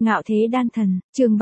Ngạo thế đan thần, chương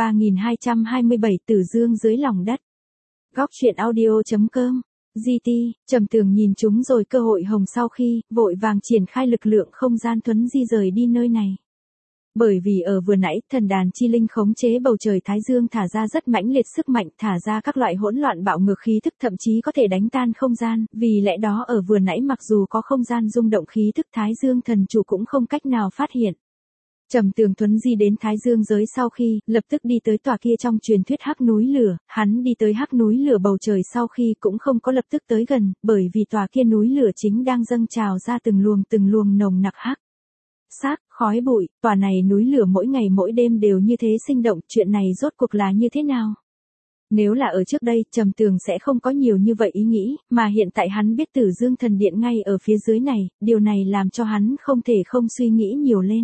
3227 Tử Dương dưới lòng đất. Góc truyện audio.com. GT, Trầm Tường nhìn chúng rồi cơ hội hồng sau khi, vội vàng triển khai lực lượng không gian thuấn di rời đi nơi này. Bởi vì ở vừa nãy, thần đàn chi linh khống chế bầu trời Thái Dương thả ra rất mãnh liệt sức mạnh, thả ra các loại hỗn loạn bạo ngược khí thức thậm chí có thể đánh tan không gian, vì lẽ đó ở vừa nãy mặc dù có không gian rung động khí thức Thái Dương thần chủ cũng không cách nào phát hiện. Trầm Tường thuấn di đến Thái Dương giới sau khi, lập tức đi tới tòa kia trong truyền thuyết hắc núi lửa, hắn đi tới hắc núi lửa bầu trời sau khi cũng không có lập tức tới gần, bởi vì tòa kia núi lửa chính đang dâng trào ra từng luồng nồng nặc hắc sắc, khói bụi, tòa này núi lửa mỗi ngày mỗi đêm đều như thế sinh động, chuyện này rốt cuộc là như thế nào? Nếu là ở trước đây, Trầm Tường sẽ không có nhiều như vậy ý nghĩ, mà hiện tại hắn biết Tử Dương thần điện ngay ở phía dưới này, điều này làm cho hắn không thể không suy nghĩ nhiều lên.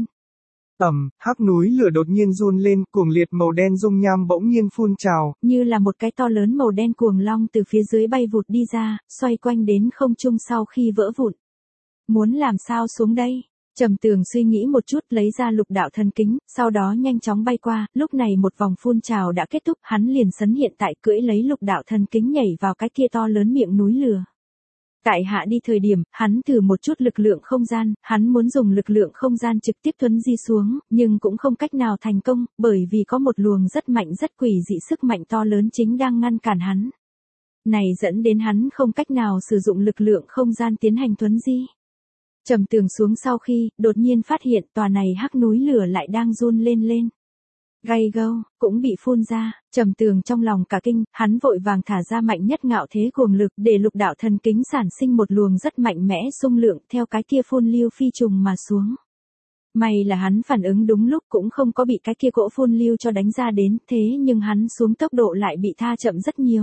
Hắc núi lửa đột nhiên run lên, cuồng liệt màu đen dung nham bỗng nhiên phun trào. Như là một cái to lớn màu đen cuồng long từ phía dưới bay vụt đi ra, xoay quanh đến không trung sau khi vỡ vụn. Muốn làm sao xuống đây? Trầm Tường suy nghĩ một chút lấy ra lục đạo thần kính, sau đó nhanh chóng bay qua, lúc này một vòng phun trào đã kết thúc, hắn liền sấn hiện tại cưỡi lấy lục đạo thần kính nhảy vào cái kia to lớn miệng núi lửa. Tại hạ đi thời điểm, hắn thử một chút lực lượng không gian, hắn muốn dùng lực lượng không gian trực tiếp thuấn di xuống, nhưng cũng không cách nào thành công, bởi vì có một luồng rất mạnh rất quỷ dị sức mạnh to lớn chính đang ngăn cản hắn. Này dẫn đến hắn không cách nào sử dụng lực lượng không gian tiến hành thuấn di. Trầm Tường xuống sau khi, đột nhiên phát hiện tòa này hắc núi lửa lại đang run lên. Gay gâu, cũng bị phun ra, Trầm Tường trong lòng cả kinh, hắn vội vàng thả ra mạnh nhất ngạo thế cuồng lực để lục đạo thần kính sản sinh một luồng rất mạnh mẽ xung lượng theo cái kia phun lưu phi trùng mà xuống. May là hắn phản ứng đúng lúc cũng không có bị cái kia cỗ phun lưu cho đánh ra đến, thế nhưng hắn xuống tốc độ lại bị tha chậm rất nhiều.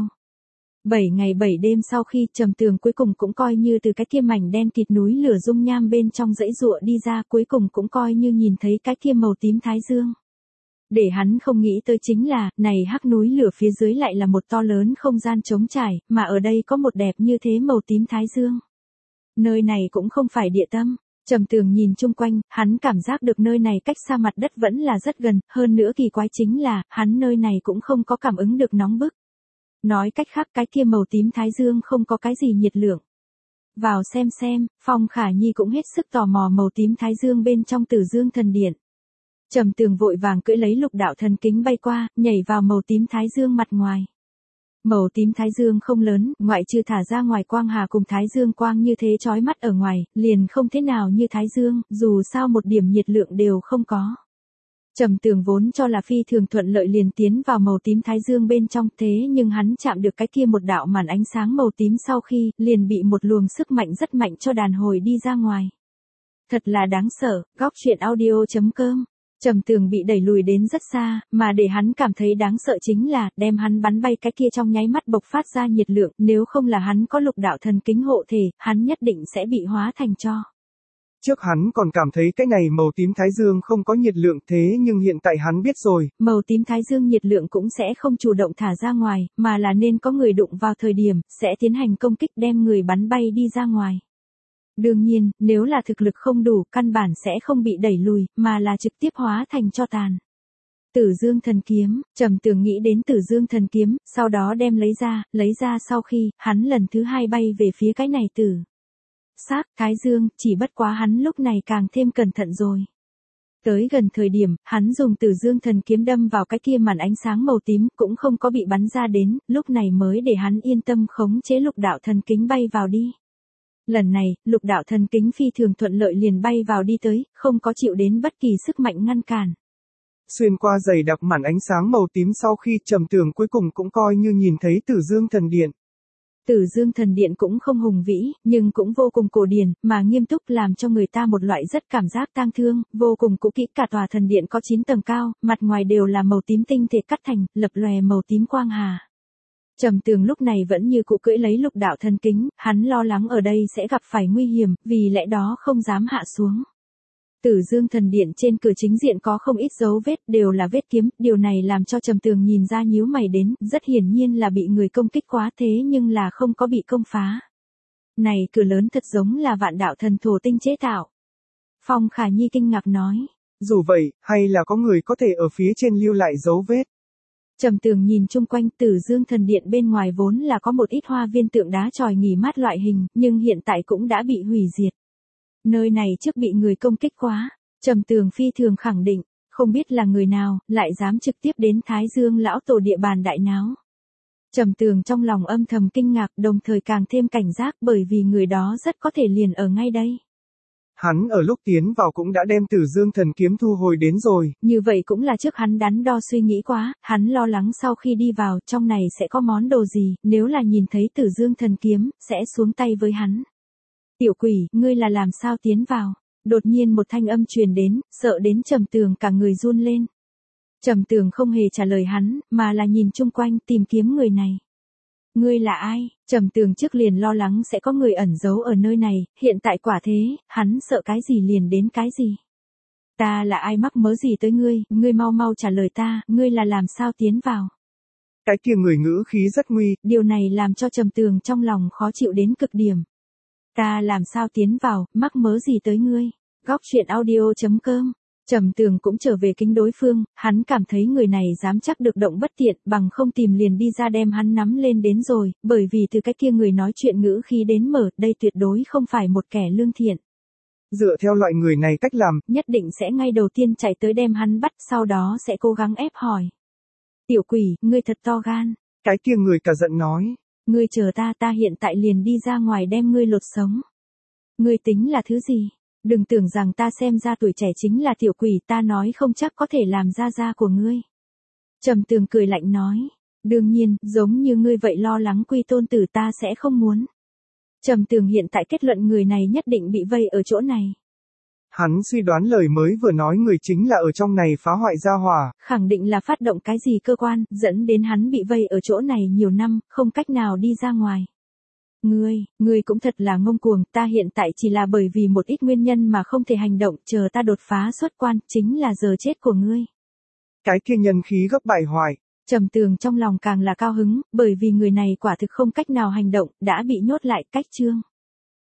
7 ngày 7 đêm sau khi Trầm Tường cuối cùng cũng coi như từ cái kia mảnh đen kịt núi lửa dung nham bên trong dãy ruộng đi ra, cuối cùng cũng coi như nhìn thấy cái kia màu tím Thái Dương. Để hắn không nghĩ tới chính là, này hắc núi lửa phía dưới lại là một to lớn không gian trống trải, mà ở đây có một đẹp như thế màu tím Thái Dương. Nơi này cũng không phải địa tâm. Trầm Tường nhìn chung quanh, hắn cảm giác được nơi này cách xa mặt đất vẫn là rất gần, hơn nữa kỳ quái chính là, hắn nơi này cũng không có cảm ứng được nóng bức. Nói cách khác cái kia màu tím Thái Dương không có cái gì nhiệt lượng. Vào xem, Phong Khả Nhi cũng hết sức tò mò màu tím Thái Dương bên trong Tử Dương thần điện. Trầm Tường vội vàng cưỡi lấy lục đạo thần kính bay qua, nhảy vào màu tím Thái Dương mặt ngoài. Màu tím Thái Dương không lớn, ngoại trừ thả ra ngoài quang hà cùng Thái Dương quang như thế chói mắt ở ngoài, liền không thế nào như Thái Dương, dù sao một điểm nhiệt lượng đều không có. Trầm Tường vốn cho là phi thường thuận lợi liền tiến vào màu tím Thái Dương bên trong, thế nhưng hắn chạm được cái kia một đạo màn ánh sáng màu tím sau khi, liền bị một luồng sức mạnh rất mạnh cho đàn hồi đi ra ngoài. Thật là đáng sợ, góc truyện audio.com. Trầm Tường bị đẩy lùi đến rất xa, mà để hắn cảm thấy đáng sợ chính là, đem hắn bắn bay cái kia trong nháy mắt bộc phát ra nhiệt lượng, nếu không là hắn có lục đạo thần kính hộ thể, hắn nhất định sẽ bị hóa thành tro. Trước hắn còn cảm thấy cái này màu tím Thái Dương không có nhiệt lượng, thế nhưng hiện tại hắn biết rồi. Màu tím Thái Dương nhiệt lượng cũng sẽ không chủ động thả ra ngoài, mà là nên có người đụng vào thời điểm, sẽ tiến hành công kích đem người bắn bay đi ra ngoài. Đương nhiên, nếu là thực lực không đủ, căn bản sẽ không bị đẩy lùi, mà là trực tiếp hóa thành tro tàn. Tử Dương thần kiếm, Trầm Tường nghĩ đến Tử Dương thần kiếm, sau đó đem lấy ra sau khi, hắn lần thứ 2 bay về phía cái này tử sắc Thái Dương, chỉ bất quá hắn lúc này càng thêm cẩn thận rồi. Tới gần thời điểm, hắn dùng Tử Dương thần kiếm đâm vào cái kia màn ánh sáng màu tím, cũng không có bị bắn ra đến, lúc này mới để hắn yên tâm khống chế lục đạo thần kính bay vào đi. Lần này, lục đạo thần kính phi thường thuận lợi liền bay vào đi tới, không có chịu đến bất kỳ sức mạnh ngăn cản. Xuyên qua dày đặc màn ánh sáng màu tím sau khi Trầm Tường cuối cùng cũng coi như nhìn thấy Tử Dương thần điện. Tử Dương thần điện cũng không hùng vĩ, nhưng cũng vô cùng cổ điển, mà nghiêm túc làm cho người ta một loại rất cảm giác tang thương, vô cùng cũ kỹ. Cả tòa thần điện có 9 tầng cao, mặt ngoài đều là màu tím tinh thể cắt thành, lập lòe màu tím quang hà. Trầm Tường lúc này vẫn như cũ cưỡi lấy lục đạo thần kính, hắn lo lắng ở đây sẽ gặp phải nguy hiểm, vì lẽ đó không dám hạ xuống. Tử Dương thần điện trên cửa chính diện có không ít dấu vết, đều là vết kiếm, điều này làm cho Trầm Tường nhìn ra nhíu mày đến, rất hiển nhiên là bị người công kích quá thế nhưng là không có bị công phá. Này cửa lớn thật giống là vạn đạo thần thổ tinh chế tạo. Phong Khả Nhi kinh ngạc nói, Dù vậy, hay là có người có thể ở phía trên lưu lại dấu vết. Trầm Tường nhìn chung quanh Tử Dương Thần Điện bên ngoài vốn là có một ít hoa viên tượng đá chòi nghỉ mát loại hình, nhưng hiện tại cũng đã bị hủy diệt. Nơi này trước bị người công kích quá, Trầm Tường phi thường khẳng định, không biết là người nào, lại dám trực tiếp đến Thái Dương lão tổ địa bàn đại náo. Trầm Tường trong lòng âm thầm kinh ngạc, đồng thời càng thêm cảnh giác bởi vì người đó rất có thể liền ở ngay đây. Hắn ở lúc tiến vào cũng đã đem Tử Dương Thần Kiếm thu hồi đến rồi. Như vậy cũng là trước hắn đắn đo suy nghĩ quá, hắn lo lắng sau khi đi vào, trong này sẽ có món đồ gì, nếu là nhìn thấy Tử Dương Thần Kiếm, sẽ xuống tay với hắn. Tiểu quỷ, ngươi là làm sao tiến vào? Đột nhiên một thanh âm truyền đến, sợ đến Trầm Tường cả người run lên. Trầm Tường không hề trả lời hắn, mà là nhìn chung quanh tìm kiếm người này. Ngươi là ai? Trầm Tường trước liền lo lắng sẽ có người ẩn giấu ở nơi này, hiện tại quả thế, hắn sợ cái gì liền đến cái gì. Ta là ai mắc mớ gì tới ngươi mau mau trả lời ta, ngươi là làm sao tiến vào? Cái kia người ngữ khí rất nguy. Điều này làm cho Trầm Tường trong lòng khó chịu đến cực điểm. Ta làm sao tiến vào, mắc mớ gì tới ngươi? Góc truyện audio.com. Trầm Tường cũng trở về kính đối phương, hắn cảm thấy người này dám chắc được động bất tiện, bằng không tìm liền đi ra đem hắn nắm lên đến rồi, bởi vì từ cái kia người nói chuyện ngữ khí đến mở, đây tuyệt đối không phải một kẻ lương thiện. Dựa theo loại người này cách làm, nhất định sẽ ngay đầu tiên chạy tới đem hắn bắt, sau đó sẽ cố gắng ép hỏi. Tiểu quỷ, ngươi thật to gan. Cái kia người cả giận nói. Ngươi chờ ta hiện tại liền đi ra ngoài đem ngươi lột sống. Ngươi tính là thứ gì? Đừng tưởng rằng ta xem ra tuổi trẻ chính là tiểu quỷ, ta nói không chắc có thể làm ra của ngươi. Trầm Tường cười lạnh nói. Đương nhiên, giống như ngươi vậy lo lắng quy tôn tử ta sẽ không muốn. Trầm Tường hiện tại kết luận người này nhất định bị vây ở chỗ này. Hắn suy đoán lời mới vừa nói người chính là ở trong này phá hoại gia hỏa. Khẳng định là phát động cái gì cơ quan, dẫn đến hắn bị vây ở chỗ này nhiều năm, không cách nào đi ra ngoài. Ngươi cũng thật là ngông cuồng, ta hiện tại chỉ là bởi vì một ít nguyên nhân mà không thể hành động, chờ ta đột phá xuất quan, chính là giờ chết của ngươi. Cái kia nhân khí gấp bại hoại. Trầm Tường trong lòng càng là cao hứng, bởi vì người này quả thực không cách nào hành động, đã bị nhốt lại cách chương.